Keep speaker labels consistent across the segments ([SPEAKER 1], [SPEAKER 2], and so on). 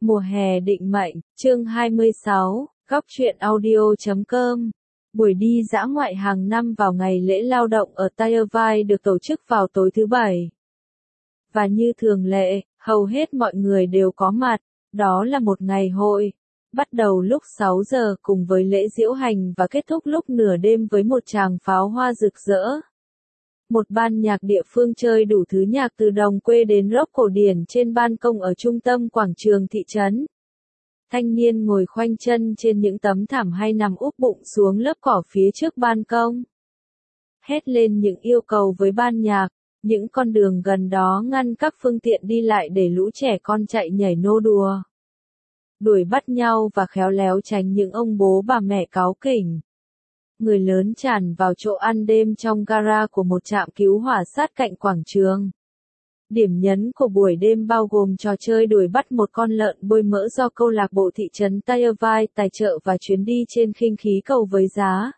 [SPEAKER 1] Mùa hè định mệnh, chương 26, góc truyện audio.com. Buổi đi dã ngoại hàng năm vào ngày lễ lao động ở Taiwan được tổ chức vào tối thứ Bảy. Và như thường lệ, hầu hết mọi người đều có mặt, đó là một ngày hội. Bắt đầu lúc 6 giờ cùng với lễ diễu hành và kết thúc lúc nửa đêm với một tràng pháo hoa rực rỡ. Một ban nhạc địa phương chơi đủ thứ nhạc từ đồng quê đến rock cổ điển trên ban công ở trung tâm quảng trường thị trấn. Thanh niên ngồi khoanh chân trên những tấm thảm hay nằm úp bụng xuống lớp cỏ phía trước ban công. Hét lên những yêu cầu với ban nhạc, những con đường gần đó ngăn các phương tiện đi lại để lũ trẻ con chạy nhảy nô đùa. Đuổi bắt nhau và khéo léo tránh những ông bố bà mẹ cáu kỉnh. Người lớn tràn vào chỗ ăn đêm trong gara của một trạm cứu hỏa sát cạnh quảng trường. Điểm nhấn của buổi đêm bao gồm trò chơi đuổi bắt một con lợn bôi mỡ do câu lạc bộ thị trấn Taiwan tài trợ và chuyến đi trên khinh khí cầu với giá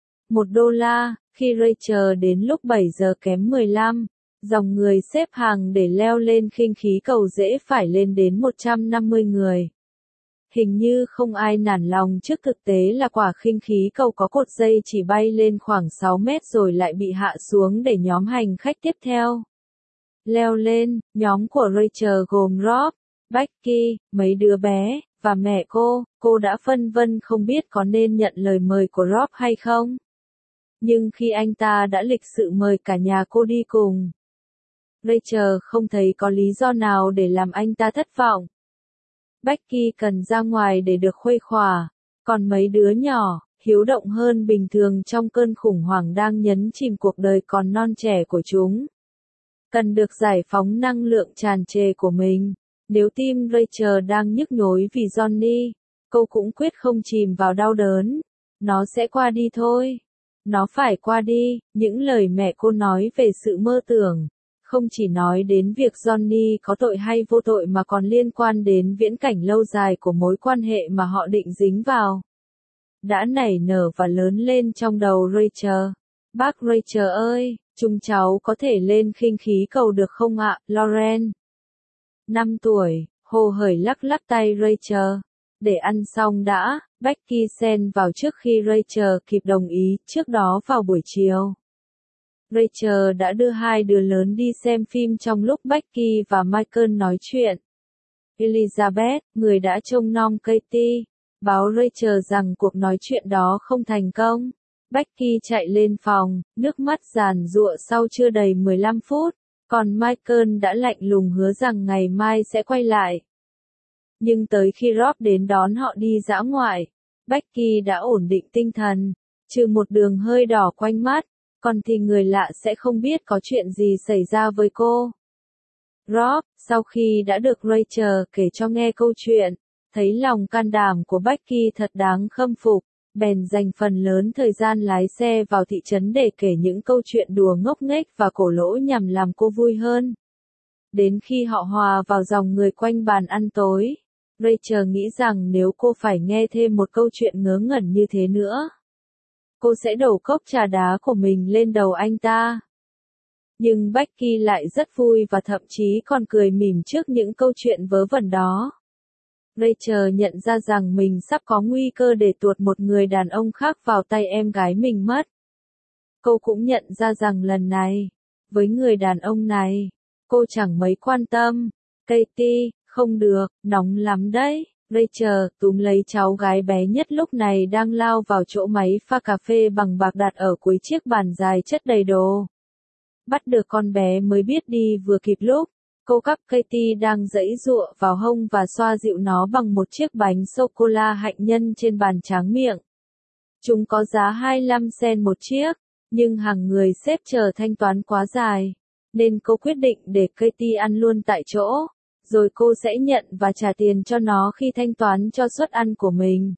[SPEAKER 1] $1. Khi Rachel đến lúc 7 giờ kém 15, dòng người xếp hàng để leo lên khinh khí cầu dễ phải lên đến 150 người. Hình như không ai nản lòng trước thực tế là quả khinh khí cầu có cột dây chỉ bay lên khoảng 6 mét rồi lại bị hạ xuống để nhóm hành khách tiếp theo leo lên. Nhóm của Rachel gồm Rob, Becky, mấy đứa bé, và mẹ cô đã phân vân không biết có nên nhận lời mời của Rob hay không. Nhưng khi anh ta đã lịch sự mời cả nhà cô đi cùng, Rachel không thấy có lý do nào để làm anh ta thất vọng. Becky cần ra ngoài để được khuây khỏa, còn mấy đứa nhỏ, hiếu động hơn bình thường trong cơn khủng hoảng đang nhấn chìm cuộc đời còn non trẻ của chúng, cần được giải phóng năng lượng tràn trề của mình. Nếu tim Rachel đang nhức nhối vì Johnny, cô cũng quyết không chìm vào đau đớn. Nó sẽ qua đi thôi. Nó phải qua đi. Những lời mẹ cô nói về sự mơ tưởng, không chỉ nói đến việc Johnny có tội hay vô tội mà còn liên quan đến viễn cảnh lâu dài của mối quan hệ mà họ định dính vào. Đã nảy nở và lớn lên trong đầu Rachel. Bác Rachel ơi, chúng cháu có thể lên khinh khí cầu được không ạ, Lauren? 5 tuổi, hồ hởi lắc lắc tay Rachel. Để ăn xong đã, Becky xen vào trước khi Rachel kịp đồng ý. Trước đó vào buổi chiều, Rachel đã đưa hai đứa lớn đi xem phim trong lúc Becky và Michael nói chuyện. Elizabeth, người đã trông nom Katie, báo Rachel rằng cuộc nói chuyện đó không thành công. Becky chạy lên phòng, nước mắt giàn giụa sau chưa đầy 15 phút, còn Michael đã lạnh lùng hứa rằng ngày mai sẽ quay lại. Nhưng tới khi Rob đến đón họ đi dã ngoại, Becky đã ổn định tinh thần, trừ một đường hơi đỏ quanh mắt, còn thì người lạ sẽ không biết có chuyện gì xảy ra với cô. Rob, sau khi đã được Rachel kể cho nghe câu chuyện, thấy lòng can đảm của Becky thật đáng khâm phục, bèn dành phần lớn thời gian lái xe vào thị trấn để kể những câu chuyện đùa ngốc nghếch và cổ lỗ nhằm làm cô vui hơn. Đến khi họ hòa vào dòng người quanh bàn ăn tối, Rachel nghĩ rằng nếu cô phải nghe thêm một câu chuyện ngớ ngẩn như thế nữa, cô sẽ đổ cốc trà đá của mình lên đầu anh ta. Nhưng Becky lại rất vui và thậm chí còn cười mỉm trước những câu chuyện vớ vẩn đó. Rachel nhận ra rằng mình sắp có nguy cơ để tuột một người đàn ông khác vào tay em gái mình mất. Cô cũng nhận ra rằng lần này, với người đàn ông này, cô chẳng mấy quan tâm. Katie, không được, nóng lắm đấy. Rachel túm lấy cháu gái bé nhất lúc này đang lao vào chỗ máy pha cà phê bằng bạc đặt ở cuối chiếc bàn dài chất đầy đồ. Bắt được con bé mới biết đi vừa kịp lúc. Cô cắp Katie đang giãy giụa vào hông và xoa dịu nó bằng một chiếc bánh sô-cô-la hạnh nhân trên bàn tráng miệng. Chúng có giá 25 cent một chiếc, nhưng hàng người xếp chờ thanh toán quá dài, nên cô quyết định để Katie ăn luôn tại chỗ, rồi cô sẽ nhận và trả tiền cho nó khi thanh toán cho suất ăn của mình.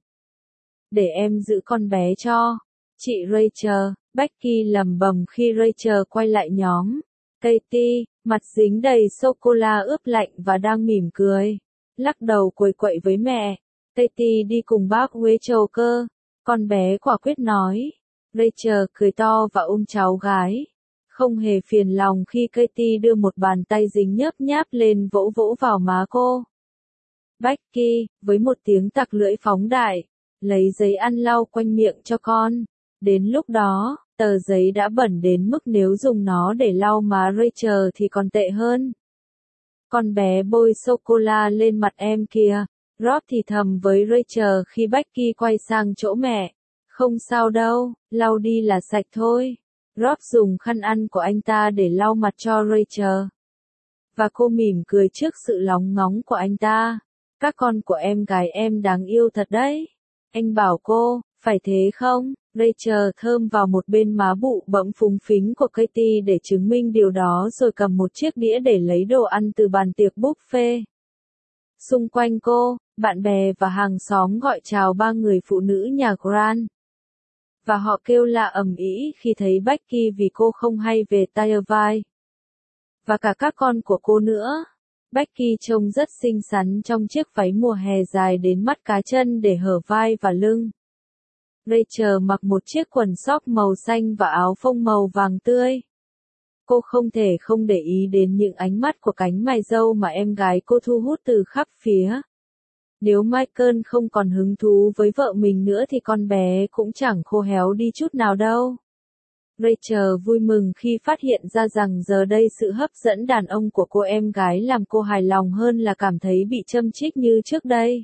[SPEAKER 1] Để em giữ con bé cho chị Rachel, Becky lẩm bẩm khi Rachel quay lại nhóm. Katie, mặt dính đầy sô-cô-la ướp lạnh và đang mỉm cười, lắc đầu quầy quậy với mẹ. Katie đi cùng bác Rachel cơ, con bé quả quyết nói. Rachel cười to và ôm cháu gái, không hề phiền lòng khi Katie đưa một bàn tay dính nhớp nháp lên vỗ vỗ vào má cô. Becky, với một tiếng tặc lưỡi phóng đại, lấy giấy ăn lau quanh miệng cho con. Đến lúc đó, tờ giấy đã bẩn đến mức nếu dùng nó để lau má Rachel thì còn tệ hơn. Con bé bôi sô-cô-la lên mặt em kìa. Rob thì thầm với Rachel khi Becky quay sang chỗ mẹ. Không sao đâu, lau đi là sạch thôi. Rob dùng khăn ăn của anh ta để lau mặt cho Rachel. Và cô mỉm cười trước sự lóng ngóng của anh ta. Các con của em gái em đáng yêu thật đấy. Anh bảo cô, phải thế không? Rachel thơm vào một bên má bụ bẫm phúng phính của Katie để chứng minh điều đó rồi cầm một chiếc đĩa để lấy đồ ăn từ bàn tiệc buffet. Xung quanh cô, bạn bè và hàng xóm gọi chào ba người phụ nữ nhà Grant. Và họ kêu la ầm ĩ khi thấy Becky vì cô không hay về Tyrvine. Và cả các con của cô nữa. Becky trông rất xinh xắn trong chiếc váy mùa hè dài đến mắt cá chân để hở vai và lưng. Rachel mặc một chiếc quần sóc màu xanh và áo phông màu vàng tươi. Cô không thể không để ý đến những ánh mắt của cánh mày râu mà em gái cô thu hút từ khắp phía. Nếu Michael không còn hứng thú với vợ mình nữa thì con bé cũng chẳng khô héo đi chút nào đâu. Rachel vui mừng khi phát hiện ra rằng giờ đây sự hấp dẫn đàn ông của cô em gái làm cô hài lòng hơn là cảm thấy bị châm chích như trước đây.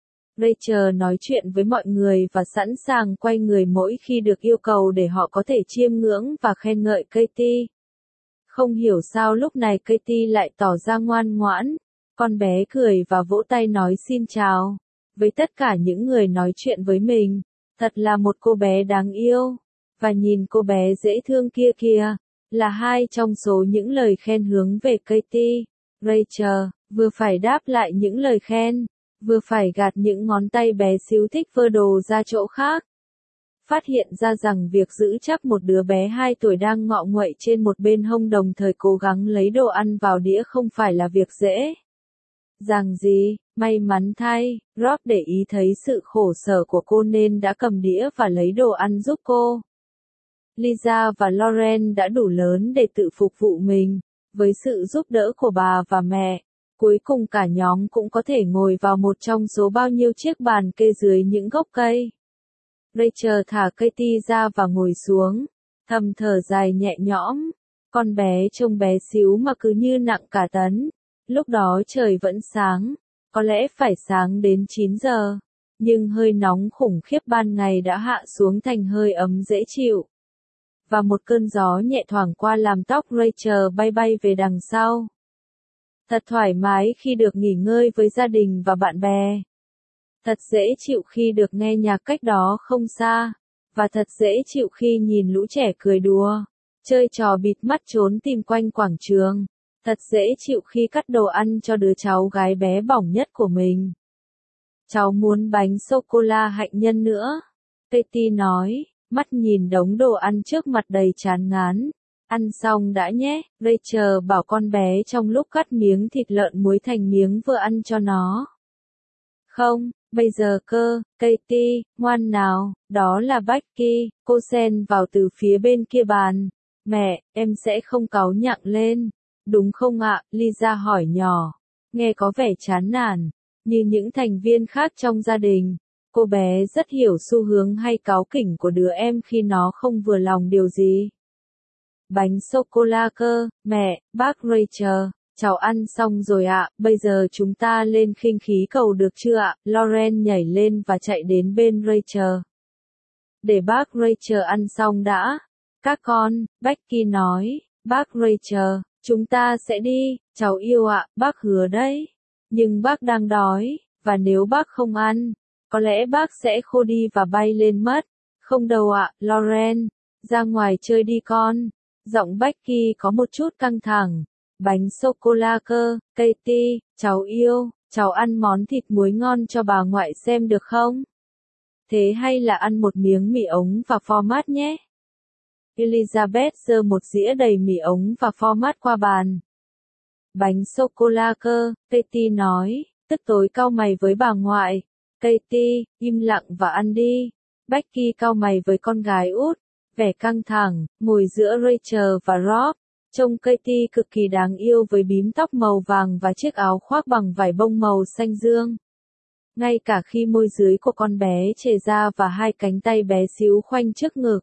[SPEAKER 1] Rachel nói chuyện với mọi người và sẵn sàng quay người mỗi khi được yêu cầu để họ có thể chiêm ngưỡng và khen ngợi Katie. Không hiểu sao lúc này Katie lại tỏ ra ngoan ngoãn. Con bé cười và vỗ tay nói xin chào. Với tất cả những người nói chuyện với mình. Thật là một cô bé đáng yêu. Và nhìn cô bé dễ thương kia kìa. Là hai trong số những lời khen hướng về Katie. Rachel, vừa phải đáp lại những lời khen. Vừa phải gạt những ngón tay bé xíu thích vơ đồ ra chỗ khác. Phát hiện ra rằng việc giữ chắc một đứa bé 2 tuổi đang ngọ nguậy trên một bên hông đồng thời cố gắng lấy đồ ăn vào đĩa không phải là việc dễ. Rằng gì, may mắn thay, Rob để ý thấy sự khổ sở của cô nên đã cầm đĩa và lấy đồ ăn giúp cô. Lisa và Lauren đã đủ lớn để tự phục vụ mình, với sự giúp đỡ của bà và mẹ. Cuối cùng cả nhóm cũng có thể ngồi vào một trong số bao nhiêu chiếc bàn kê dưới những gốc cây. Rachel thả Katie ra và ngồi xuống, thầm thở dài nhẹ nhõm. Con bé trông bé xíu mà cứ như nặng cả tấn. Lúc đó trời vẫn sáng, có lẽ phải sáng đến 9 giờ, nhưng hơi nóng khủng khiếp ban ngày đã hạ xuống thành hơi ấm dễ chịu. Và một cơn gió nhẹ thoảng qua làm tóc Rachel bay bay về đằng sau. Thật thoải mái khi được nghỉ ngơi với gia đình và bạn bè. Thật dễ chịu khi được nghe nhạc cách đó không xa. Và thật dễ chịu khi nhìn lũ trẻ cười đùa, chơi trò bịt mắt trốn tìm quanh quảng trường. Thật dễ chịu khi cắt đồ ăn cho đứa cháu gái bé bỏng nhất của mình. Cháu muốn bánh sô-cô-la hạnh nhân nữa. Katie nói, mắt nhìn đống đồ ăn trước mặt đầy chán ngán. Ăn xong đã nhé, Rachel bảo con bé trong lúc cắt miếng thịt lợn muối thành miếng vừa ăn cho nó. Không, bây giờ cơ, Katie, ngoan nào, đó là Becky, cô xen vào từ phía bên kia bàn. Mẹ, em sẽ không cáu nhặng lên. Đúng không ạ? Lisa hỏi nhỏ. Nghe có vẻ chán nản. Như những thành viên khác trong gia đình, cô bé rất hiểu xu hướng hay cáu kỉnh của đứa em khi nó không vừa lòng điều gì. Bánh sô-cô-la cơ, mẹ, bác Rachel, cháu ăn xong rồi ạ, bây giờ chúng ta lên khinh khí cầu được chưa ạ? Lauren nhảy lên và chạy đến bên Rachel. Để bác Rachel ăn xong đã. Các con, Becky nói, bác Rachel, chúng ta sẽ đi, cháu yêu ạ, bác hứa đấy. Nhưng bác đang đói, và nếu bác không ăn, có lẽ bác sẽ khô đi và bay lên mất. Không đâu ạ, Lauren, ra ngoài chơi đi con. Giọng Becky có một chút căng thẳng. Bánh sô-cô-la cơ, Katie, cháu yêu, cháu ăn món thịt muối ngon cho bà ngoại xem được không? Thế hay là ăn một miếng mì ống và format nhé? Elizabeth giơ một dĩa đầy mì ống và format qua bàn. Bánh sô-cô-la cơ, Katie nói, tức tối cau mày với bà ngoại. Katie, im lặng và ăn đi. Becky cau mày với con gái út, vẻ căng thẳng, ngồi giữa Rachel và Rob. Trông Katie cực kỳ đáng yêu với bím tóc màu vàng và chiếc áo khoác bằng vải bông màu xanh dương. Ngay cả khi môi dưới của con bé chề ra và hai cánh tay bé xíu khoanh trước ngực.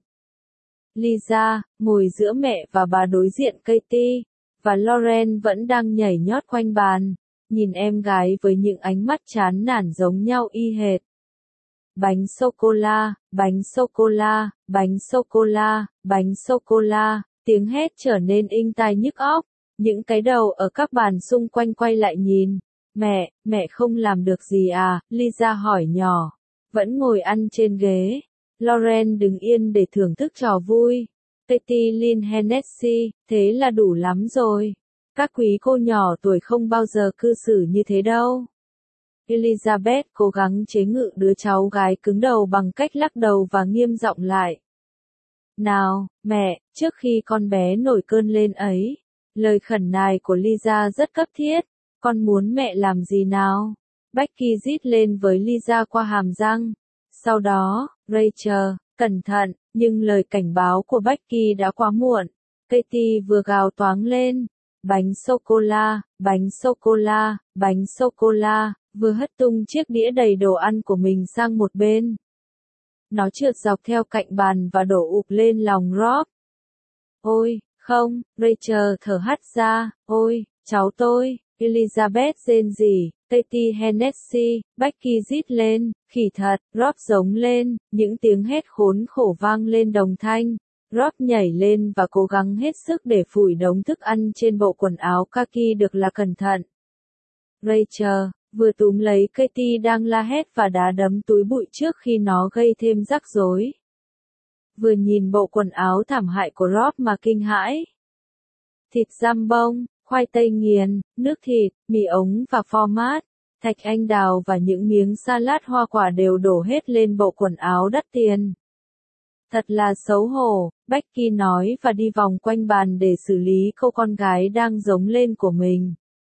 [SPEAKER 1] Lisa, ngồi giữa mẹ và bà đối diện Katie, và Lauren vẫn đang nhảy nhót quanh bàn, nhìn em gái với những ánh mắt chán nản giống nhau y hệt. Bánh sô-cô-la, bánh sô-cô-la, bánh sô-cô-la, bánh sô-cô-la, tiếng hét trở nên inh tai nhức óc, những cái đầu ở các bàn xung quanh quay lại nhìn. Mẹ không làm được gì à? Lisa hỏi nhỏ. Vẫn ngồi ăn trên ghế. Lauren đứng yên để thưởng thức trò vui. Katie Lynn Hennessy, thế là đủ lắm rồi. Các quý cô nhỏ tuổi không bao giờ cư xử như thế đâu. Elizabeth cố gắng chế ngự đứa cháu gái cứng đầu bằng cách lắc đầu và nghiêm giọng lại. Nào, mẹ, trước khi con bé nổi cơn lên ấy. Lời khẩn nài của Lisa rất cấp thiết. Con muốn mẹ làm gì nào? Becky rít lên với Lisa qua hàm răng. Sau đó, Rachel, cẩn thận, nhưng lời cảnh báo của Becky đã quá muộn. Katie vừa gào toáng lên. Bánh sô-cô-la, bánh sô-cô-la, bánh sô-cô-la, vừa hất tung chiếc đĩa đầy đồ ăn của mình sang một bên. Nó trượt dọc theo cạnh bàn và đổ ụp lên lòng Rob. Ôi, không, Rachel thở hắt ra, ôi, cháu tôi. Elizabeth rên rỉ, Katie Hennessy, Becky rít lên, khỉ thật, Rob giống lên, những tiếng hét khốn khổ vang lên đồng thanh. Rob nhảy lên và cố gắng hết sức để phủi đống thức ăn trên bộ quần áo kaki được là cẩn thận. Rachel, vừa túm lấy Katie đang la hét và đá đấm túi bụi trước khi nó gây thêm rắc rối. Vừa nhìn bộ quần áo thảm hại của Rob mà kinh hãi. Thịt giam bông, khoai tây nghiền, nước thịt, mì ống và format, thạch anh đào và những miếng salad hoa quả đều đổ hết lên bộ quần áo đắt tiền. Thật là xấu hổ, Becky nói và đi vòng quanh bàn để xử lý cô con gái đang giống lên của mình.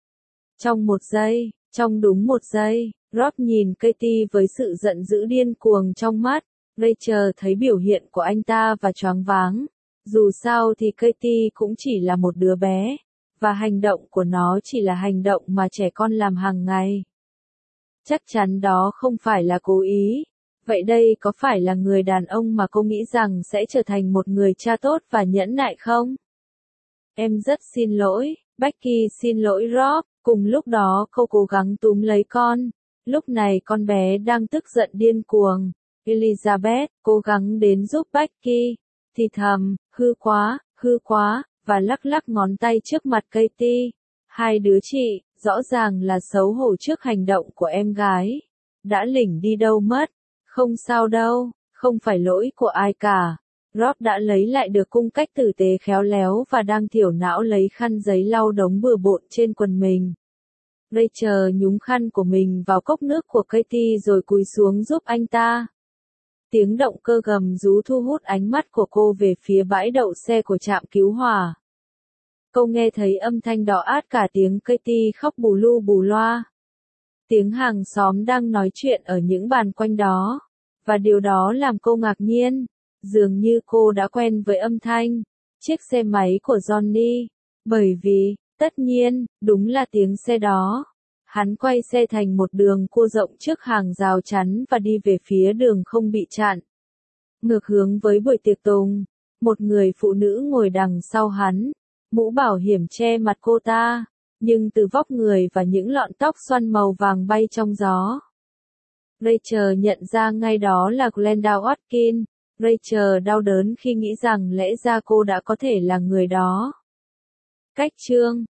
[SPEAKER 1] Trong đúng một giây, Rob nhìn Katie với sự giận dữ điên cuồng trong mắt. Rachel thấy biểu hiện của anh ta và choáng váng. Dù sao thì Katie cũng chỉ là một đứa bé, và hành động của nó chỉ là hành động mà trẻ con làm hàng ngày. Chắc chắn đó không phải là cố ý. Vậy đây có phải là người đàn ông mà cô nghĩ rằng sẽ trở thành một người cha tốt và nhẫn nại không? Em rất xin lỗi, Becky xin lỗi Rob, cùng lúc đó cô cố gắng túm lấy con. Lúc này con bé đang tức giận điên cuồng. Elizabeth cố gắng đến giúp Becky, thì thầm, hư quá, và lắc lắc ngón tay trước mặt Katie. Hai đứa chị, rõ ràng là xấu hổ trước hành động của em gái. Đã lỉnh đi đâu mất? Không sao đâu, không phải lỗi của ai cả. Rob đã lấy lại được cung cách tử tế khéo léo và đang thiểu não lấy khăn giấy lau đống bừa bộn trên quần mình. Rachel nhúng khăn của mình vào cốc nước của Katie rồi cúi xuống giúp anh ta. Tiếng động cơ gầm rú thu hút ánh mắt của cô về phía bãi đậu xe của trạm cứu hỏa. Cô nghe thấy âm thanh đỏ át cả tiếng Katie khóc bù lu bù loa. Tiếng hàng xóm đang nói chuyện ở những bàn quanh đó. Và điều đó làm cô ngạc nhiên. Dường như cô đã quen với âm thanh chiếc xe máy của Johnny. Bởi vì, tất nhiên, đúng là tiếng xe đó. Hắn quay xe thành một đường cua rộng trước hàng rào chắn và đi về phía đường không bị chặn. Ngược hướng với buổi tiệc tùng, một người phụ nữ ngồi đằng sau hắn, mũ bảo hiểm che mặt cô ta, nhưng từ vóc người và những lọn tóc xoăn màu vàng bay trong gió. Rachel nhận ra ngay đó là Glenda Watkins. Rachel đau đớn khi nghĩ rằng lẽ ra cô đã có thể là người đó. Cách chương